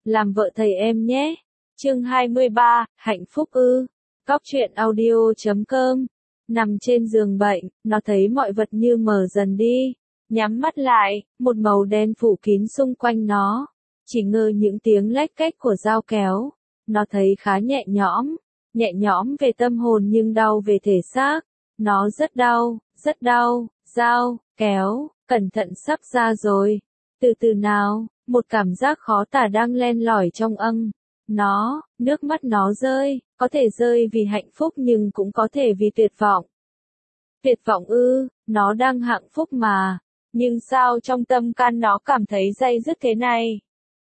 làm vợ thầy em nhé. Chương 23, hạnh phúc ư? Góc truyện audio.com. Nằm trên giường bệnh, nó thấy mọi vật như mờ dần đi. Nhắm mắt lại, một màu đen phủ kín xung quanh nó. Chỉ ngờ những tiếng lách cách của dao kéo. Nó thấy khá nhẹ nhõm về tâm hồn nhưng đau về thể xác. Nó rất đau, dao, kéo, cẩn thận sắp ra rồi. Từ từ nào, một cảm giác khó tả đang len lỏi trong nước mắt nó rơi, có thể rơi vì hạnh phúc nhưng cũng có thể vì tuyệt vọng. Tuyệt vọng ư, nó đang hạnh phúc mà, nhưng sao trong tâm can nó cảm thấy day dứt thế này?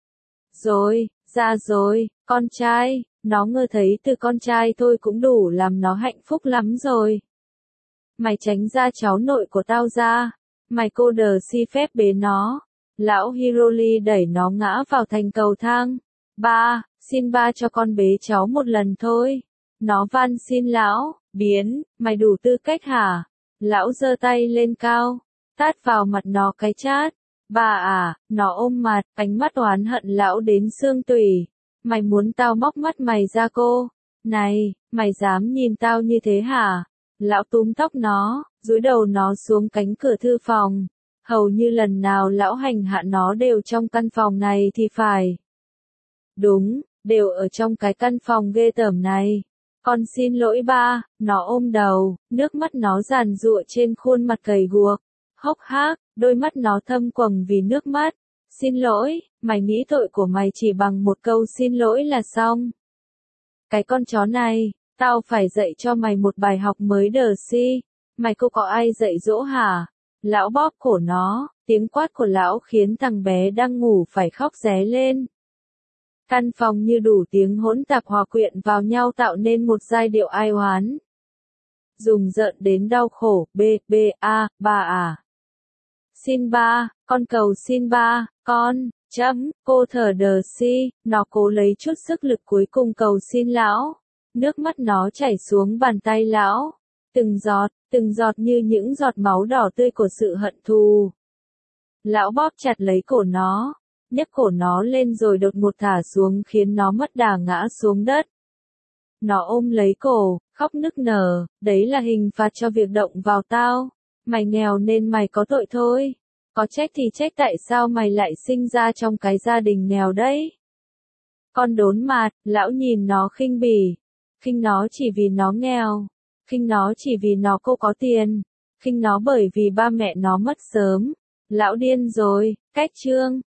Ra rồi, con trai, nó ngờ thấy từ con trai thôi cũng đủ làm nó hạnh phúc lắm rồi. Mày tránh ra cháu nội của tao ra, mày cô đờ si phép bế nó. Lão Hiroli đẩy nó ngã vào thành cầu thang. Ba, xin ba cho con bế cháu một lần thôi. Nó van xin lão, mày đủ tư cách hả? Lão giơ tay lên cao, tát vào mặt nó cái chát. Bà à, nó ôm mặt, ánh mắt oán hận lão đến xương tủy. Mày muốn tao móc mắt mày ra cô? Này, mày dám nhìn tao như thế hả? Lão túm tóc nó, dúi đầu nó xuống cánh cửa thư phòng. Hầu như lần nào lão hành hạ nó đều trong căn phòng này thì phải. Đúng, đều ở trong cái căn phòng ghê tởm này. Con xin lỗi ba, nó ôm đầu, nước mắt nó giàn giụa trên khuôn mặt gầy guộc. Hốc hác, đôi mắt nó thâm quầng vì nước mắt. Xin lỗi, mày nghĩ tội của mày chỉ bằng một câu xin lỗi là xong. Cái con chó này, tao phải dạy cho mày một bài học mới đờ si. Mày cô có ai dạy dỗ hả? Lão bóp cổ nó, tiếng quát của lão khiến thằng bé đang ngủ phải khóc ré lên. Căn phòng như đủ tiếng hỗn tạp hòa quyện vào nhau tạo nên một giai điệu ai oán. Rùng rợn đến đau khổ, ba à. Xin ba, con cầu xin ba, cô thở đờ si, nó cố lấy chút sức lực cuối cùng cầu xin lão. Nước mắt nó chảy xuống bàn tay lão. Từng giọt như những giọt máu đỏ tươi của sự hận thù. Lão bóp chặt lấy cổ nó, nhấc cổ nó lên rồi đột ngột thả xuống khiến nó mất đà ngã xuống đất. Nó ôm lấy cổ, khóc nức nở, đấy là hình phạt cho việc động vào tao. Mày nghèo nên mày có tội thôi. Có trách thì trách tại sao mày lại sinh ra trong cái gia đình nghèo đấy. Con đốn mặt, lão nhìn nó khinh bỉ. Khinh nó chỉ vì nó nghèo. Khinh nó chỉ vì nó cô có tiền. Khinh nó bởi vì ba mẹ nó mất sớm. Lão điên rồi, cách chương.